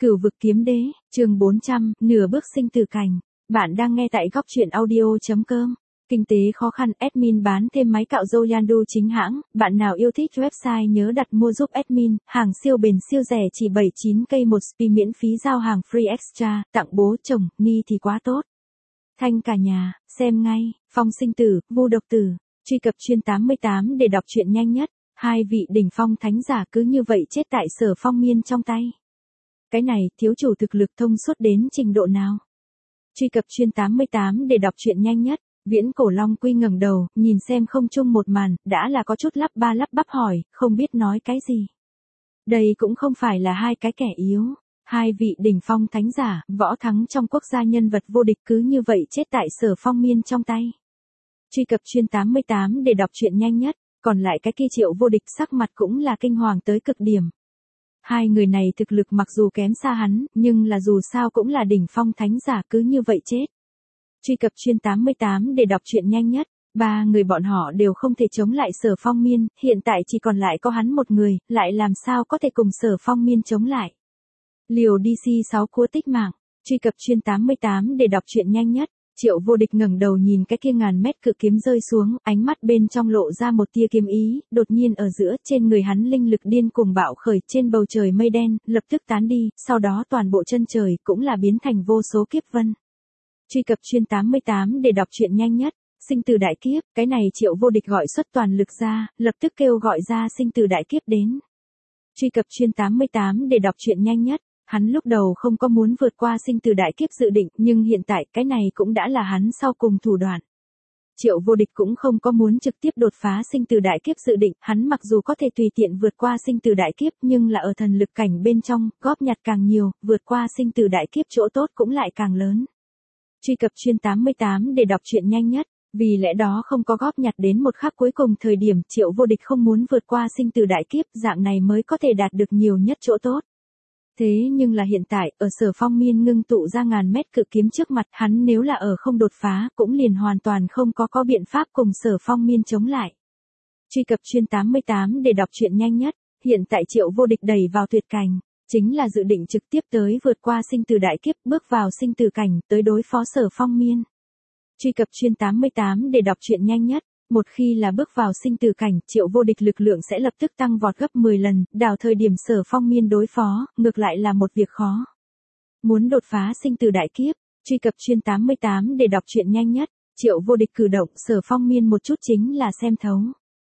Cửu vực kiếm đế, chương 400, nửa bước sinh tử cảnh. Bạn đang nghe tại góc truyện audio.com. Kinh tế khó khăn, admin bán thêm máy cạo râu Yandu chính hãng. Bạn nào yêu thích website nhớ đặt mua giúp admin. Hàng siêu bền siêu rẻ chỉ 79k một spi, miễn phí giao hàng free extra. Tặng bố chồng, ni thì quá tốt. Thanh cả nhà, xem ngay. Phong sinh tử, vu độc tử. Truy cập chuyên 88 để đọc truyện nhanh nhất. Hai vị đỉnh phong thánh giả cứ như vậy chết tại Sở Phong Miên trong tay. Cái này, thiếu chủ thực lực thông suốt đến trình độ nào? Truy cập chuyên 88 để đọc truyện nhanh nhất. Viễn Cổ Long Quy ngẩng đầu, nhìn xem không chung một màn, đã là có chút lắp ba lắp bắp hỏi, không biết nói cái gì. Đây cũng không phải là hai cái kẻ yếu. Hai vị đỉnh phong thánh giả, võ thắng trong quốc gia nhân vật vô địch cứ như vậy chết tại Sở Phong Miên trong tay. Truy cập chuyên 88 để đọc truyện nhanh nhất. Còn lại cái kia Triệu Vô Địch sắc mặt cũng là kinh hoàng tới cực điểm. Hai người này thực lực mặc dù kém xa hắn, nhưng là dù sao cũng là đỉnh phong thánh giả cứ như vậy chết. Truy cập chuyên 88 để đọc truyện nhanh nhất. Ba người bọn họ đều không thể chống lại Sở Phong Miên, hiện tại chỉ còn lại có hắn một người, lại làm sao có thể cùng Sở Phong Miên chống lại. Liều DC6 cua tích mạng. Truy cập chuyên 88 để đọc truyện nhanh nhất. Triệu Vô Địch ngẩng đầu nhìn cái kia ngàn mét cự kiếm rơi xuống, ánh mắt bên trong lộ ra một tia kiếm ý, đột nhiên ở giữa trên người hắn linh lực điên cuồng bạo khởi, trên bầu trời mây đen, lập tức tán đi, sau đó toàn bộ chân trời cũng là biến thành vô số kiếp vân. Truy cập chuyên 88 để đọc truyện nhanh nhất. Sinh tử đại kiếp, cái này Triệu Vô Địch gọi xuất toàn lực ra, lập tức kêu gọi ra sinh tử đại kiếp đến. Truy cập chuyên 88 để đọc truyện nhanh nhất. Hắn lúc đầu không có muốn vượt qua sinh tử đại kiếp dự định, nhưng hiện tại cái này cũng đã là hắn sau cùng thủ đoạn. Triệu Vô Địch cũng không có muốn trực tiếp đột phá sinh tử đại kiếp dự định, hắn mặc dù có thể tùy tiện vượt qua sinh tử đại kiếp nhưng là ở thần lực cảnh bên trong, góp nhặt càng nhiều, vượt qua sinh tử đại kiếp chỗ tốt cũng lại càng lớn. Truy cập chuyên 88 để đọc truyện nhanh nhất. Vì lẽ đó không có góp nhặt đến một khắc cuối cùng thời điểm Triệu Vô Địch không muốn vượt qua sinh tử đại kiếp, dạng này mới có thể đạt được nhiều nhất chỗ tốt. Thế nhưng là hiện tại, ở Sở Phong Miên ngưng tụ ra ngàn mét cự kiếm trước mặt, hắn nếu là ở không đột phá, cũng liền hoàn toàn không có biện pháp cùng Sở Phong Miên chống lại. Truy cập chuyên 88 để đọc truyện nhanh nhất. Hiện tại Triệu Vô Địch đẩy vào tuyệt cảnh, chính là dự định trực tiếp tới vượt qua sinh tử đại kiếp, bước vào sinh tử cảnh, tới đối phó Sở Phong Miên. Truy cập chuyên 88 để đọc truyện nhanh nhất. Một khi là bước vào sinh tử cảnh, Triệu Vô Địch lực lượng sẽ lập tức tăng vọt gấp 10 lần, đào thời điểm Sở Phong Miên đối phó, ngược lại là một việc khó. Muốn đột phá sinh tử đại kiếp, truy cập chuyên 88 để đọc truyện nhanh nhất. Triệu Vô Địch cử động Sở Phong Miên một chút chính là xem thấu.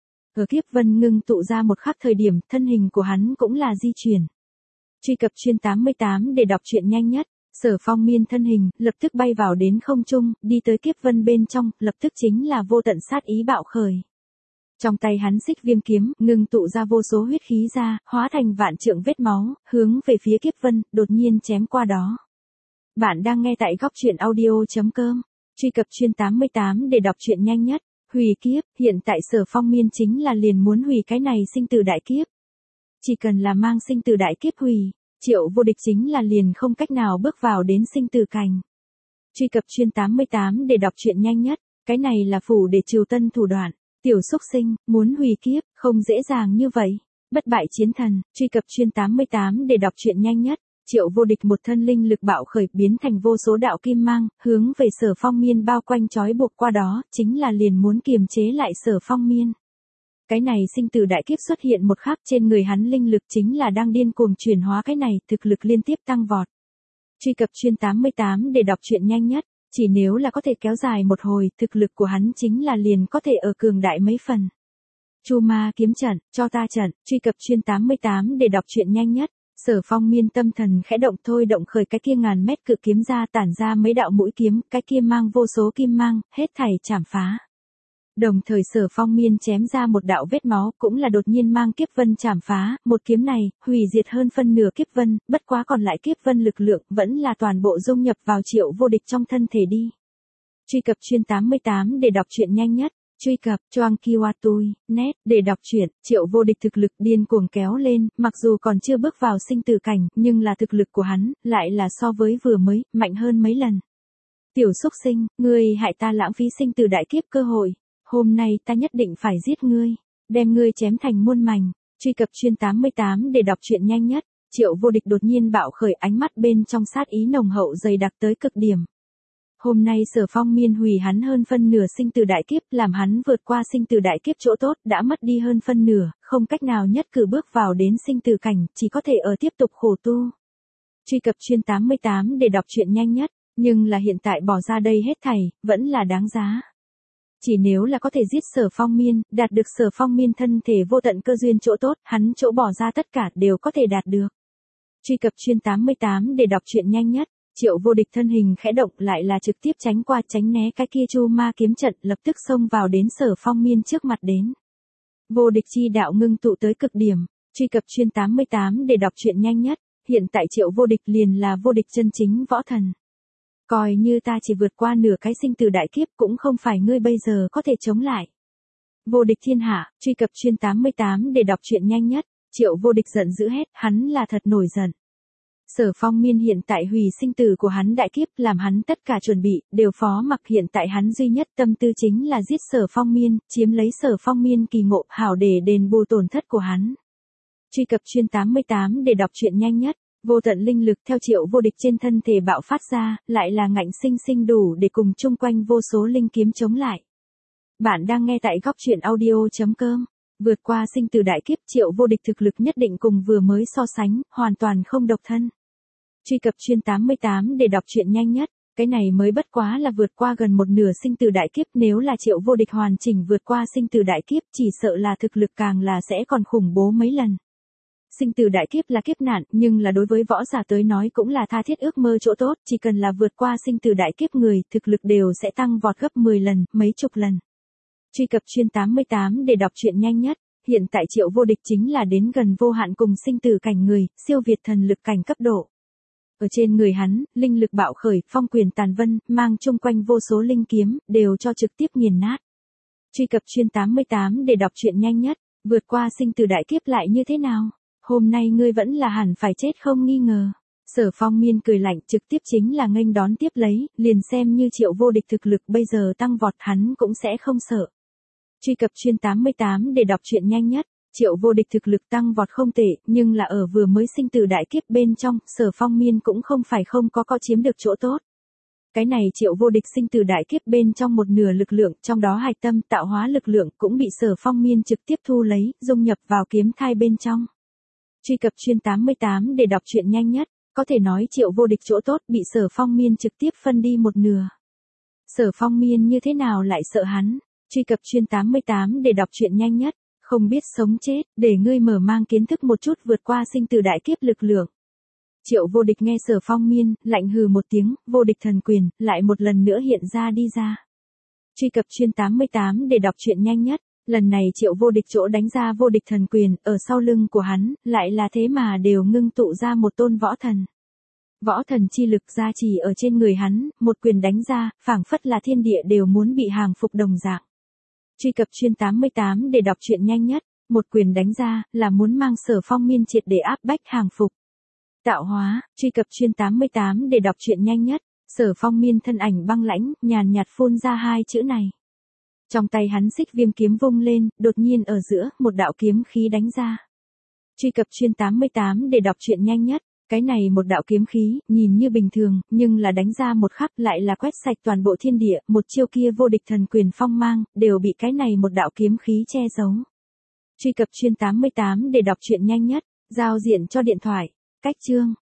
Ở kiếp vân ngưng tụ ra một khắc thời điểm, thân hình của hắn cũng là di chuyển. Truy cập chuyên 88 để đọc truyện nhanh nhất. Sở Phong Miên thân hình, lập tức bay vào đến không trung, đi tới kiếp vân bên trong, lập tức chính là vô tận sát ý bạo khởi. Trong tay hắn xích viêm kiếm, ngưng tụ ra vô số huyết khí ra, hóa thành vạn trượng vết máu, hướng về phía kiếp vân, đột nhiên chém qua đó. Bạn đang nghe tại góc truyện audio.com. Truy cập chuyên 88 để đọc truyện nhanh nhất. Hủy kiếp, hiện tại Sở Phong Miên chính là liền muốn hủy cái này sinh tử đại kiếp. Chỉ cần là mang sinh tử đại kiếp hủy, Triệu Vô Địch chính là liền không cách nào bước vào đến sinh tử cảnh. Truy cập chuyên 88 để đọc truyện nhanh nhất. Cái này là phủ để trừ tân thủ đoạn. Tiểu xúc sinh, muốn hủy kiếp, không dễ dàng như vậy. Bất bại chiến thần. Truy cập chuyên 88 để đọc truyện nhanh nhất. Triệu Vô Địch một thân linh lực bạo khởi, biến thành vô số đạo kim mang, hướng về Sở Phong Miên bao quanh trói buộc qua đó, chính là liền muốn kiềm chế lại Sở Phong Miên. Cái này sinh tử đại kiếp xuất hiện một khắc, trên người hắn linh lực chính là đang điên cuồng chuyển hóa, cái này thực lực liên tiếp tăng vọt. Truy cập chuyên 88 để đọc truyện nhanh nhất. Chỉ nếu là có thể kéo dài một hồi, thực lực của hắn chính là liền có thể ở cường đại mấy phần. Chu Ma kiếm trận, cho ta trận. Truy cập chuyên 88 để đọc truyện nhanh nhất. Sở Phong Miên tâm thần khẽ động, thôi động khởi cái kia ngàn mét cự kiếm ra, tản ra mấy đạo mũi kiếm, cái kia mang vô số kim mang, hết thảy chảm phá. Đồng thời Sở Phong Miên chém ra một đạo vết máu, cũng là đột nhiên mang kiếp vân chảm phá, một kiếm này, hủy diệt hơn phân nửa kiếp vân, bất quá còn lại kiếp vân lực lượng, vẫn là toàn bộ dung nhập vào Triệu Vô Địch trong thân thể đi. Truy cập chuyên 88 để đọc truyện nhanh nhất. Truy cập choang kiwatui net để đọc truyện. Triệu Vô Địch thực lực điên cuồng kéo lên, mặc dù còn chưa bước vào sinh tử cảnh, nhưng là thực lực của hắn, lại là so với vừa mới, mạnh hơn mấy lần. Tiểu xúc sinh, ngươi hại ta lãng phí sinh tử đại kiếp cơ hội. Hôm nay ta nhất định phải giết ngươi, đem ngươi chém thành muôn mảnh. Truy cập chuyên 88 để đọc truyện nhanh nhất. Triệu Vô Địch đột nhiên bạo khởi, ánh mắt bên trong sát ý nồng hậu dày đặc tới cực điểm. Hôm nay Sở Phong Miên hủy hắn hơn phân nửa sinh tử đại kiếp, làm hắn vượt qua sinh tử đại kiếp chỗ tốt, đã mất đi hơn phân nửa, không cách nào nhất cử bước vào đến sinh tử cảnh, chỉ có thể ở tiếp tục khổ tu. Truy cập chuyên 88 để đọc truyện nhanh nhất, nhưng là hiện tại bỏ ra đây hết thảy, vẫn là đáng giá. Chỉ nếu là có thể giết Sở Phong Miên, đạt được Sở Phong Miên thân thể vô tận cơ duyên chỗ tốt, hắn chỗ bỏ ra tất cả đều có thể đạt được. Truy cập chuyên 88 để đọc truyện nhanh nhất. Triệu Vô Địch thân hình khẽ động, lại là trực tiếp tránh qua tránh né cái kia chu ma kiếm trận, lập tức xông vào đến Sở Phong Miên trước mặt đến. Vô địch chi đạo ngưng tụ tới cực điểm. Truy cập chuyên 88 để đọc truyện nhanh nhất. Hiện tại Triệu Vô Địch liền là vô địch chân chính võ thần. Coi như ta chỉ vượt qua nửa cái sinh tử đại kiếp cũng không phải ngươi bây giờ có thể chống lại. Vô địch thiên hạ. Truy cập chuyên 88 để đọc truyện nhanh nhất. Triệu Vô Địch giận dữ hét, hắn là thật nổi giận. Sở Phong Miên hiện tại hủy sinh tử của hắn đại kiếp, làm hắn tất cả chuẩn bị, đều phó mặc, hiện tại hắn duy nhất tâm tư chính là giết Sở Phong Miên, chiếm lấy Sở Phong Miên kỳ ngộ, hảo để đền bù tổn thất của hắn. Truy cập chuyên 88 để đọc truyện nhanh nhất. Vô tận linh lực theo Triệu Vô Địch trên thân thể bạo phát ra, lại là ngạnh sinh sinh đủ để cùng chung quanh vô số linh kiếm chống lại. Bạn đang nghe tại góc truyện audio.com. Vượt qua sinh tử đại kiếp, Triệu Vô Địch thực lực nhất định cùng vừa mới so sánh, hoàn toàn không độc thân. Truy cập chuyên 88 để đọc truyện nhanh nhất. Cái này mới bất quá là vượt qua gần một nửa sinh tử đại kiếp, nếu là Triệu Vô Địch hoàn chỉnh vượt qua sinh tử đại kiếp, chỉ sợ là thực lực càng là sẽ còn khủng bố mấy lần. Sinh tử đại kiếp là kiếp nạn, nhưng là đối với võ giả tới nói cũng là tha thiết ước mơ chỗ tốt, chỉ cần là vượt qua sinh tử đại kiếp người, thực lực đều sẽ tăng vọt gấp 10 lần, mấy chục lần. Truy cập chuyên 88 để đọc truyện nhanh nhất. Hiện tại Triệu Vô Địch chính là đến gần vô hạn cùng sinh tử cảnh người, siêu việt thần lực cảnh cấp độ. Ở trên người hắn, linh lực bạo khởi, phong quyền tàn vân, mang chung quanh vô số linh kiếm, đều cho trực tiếp nghiền nát. Truy cập chuyên 88 để đọc truyện nhanh nhất. Vượt qua sinh tử đại kiếp lại như thế nào? Hôm nay ngươi vẫn là hẳn phải chết không nghi ngờ. Sở Phong Miên cười lạnh, trực tiếp chính là nghênh đón tiếp lấy, liền xem như Triệu Vô Địch thực lực bây giờ tăng vọt hắn cũng sẽ không sợ. Truy cập chuyên 88 để đọc truyện nhanh nhất. Triệu Vô Địch thực lực tăng vọt không tệ, nhưng là ở vừa mới sinh tử đại kiếp bên trong, Sở Phong Miên cũng không phải không có chiếm được chỗ tốt. Cái này Triệu Vô Địch sinh tử đại kiếp bên trong một nửa lực lượng, trong đó hạch tâm tạo hóa lực lượng cũng bị Sở Phong Miên trực tiếp thu lấy, dung nhập vào kiếm thai bên trong. Truy cập chuyên 88 để đọc truyện nhanh nhất. Có thể nói Triệu Vô Địch chỗ tốt bị Sở Phong Miên trực tiếp phân đi một nửa. Sở Phong Miên như thế nào lại sợ hắn? Truy cập chuyên 88 để đọc truyện nhanh nhất. Không biết sống chết, để ngươi mở mang kiến thức một chút vượt qua sinh tử đại kiếp lực lượng. Triệu Vô Địch nghe Sở Phong Miên, lạnh hừ một tiếng, vô địch thần quyền, lại một lần nữa hiện ra đi ra. Truy cập chuyên 88 để đọc truyện nhanh nhất. Lần này Triệu Vô Địch chỗ đánh ra vô địch thần quyền, ở sau lưng của hắn, lại là thế mà đều ngưng tụ ra một tôn võ thần. Võ thần chi lực gia trì ở trên người hắn, một quyền đánh ra, phảng phất là thiên địa đều muốn bị hàng phục đồng dạng. Truy cập chuyên 88 để đọc truyện nhanh nhất. Một quyền đánh ra, là muốn mang Sở Phong Miên triệt để áp bách hàng phục. Tạo hóa. Truy cập chuyên 88 để đọc truyện nhanh nhất. Sở Phong Miên thân ảnh băng lãnh, nhàn nhạt phun ra hai chữ này. Trong tay hắn xích viêm kiếm vung lên, đột nhiên ở giữa, một đạo kiếm khí đánh ra. Truy cập chuyên 88 để đọc truyện nhanh nhất. Cái này một đạo kiếm khí, nhìn như bình thường, nhưng là đánh ra một khắc lại là quét sạch toàn bộ thiên địa, một chiêu kia vô địch thần quyền phong mang, đều bị cái này một đạo kiếm khí che giấu. Truy cập chuyên 88 để đọc truyện nhanh nhất. Giao diện cho điện thoại. Cách chương.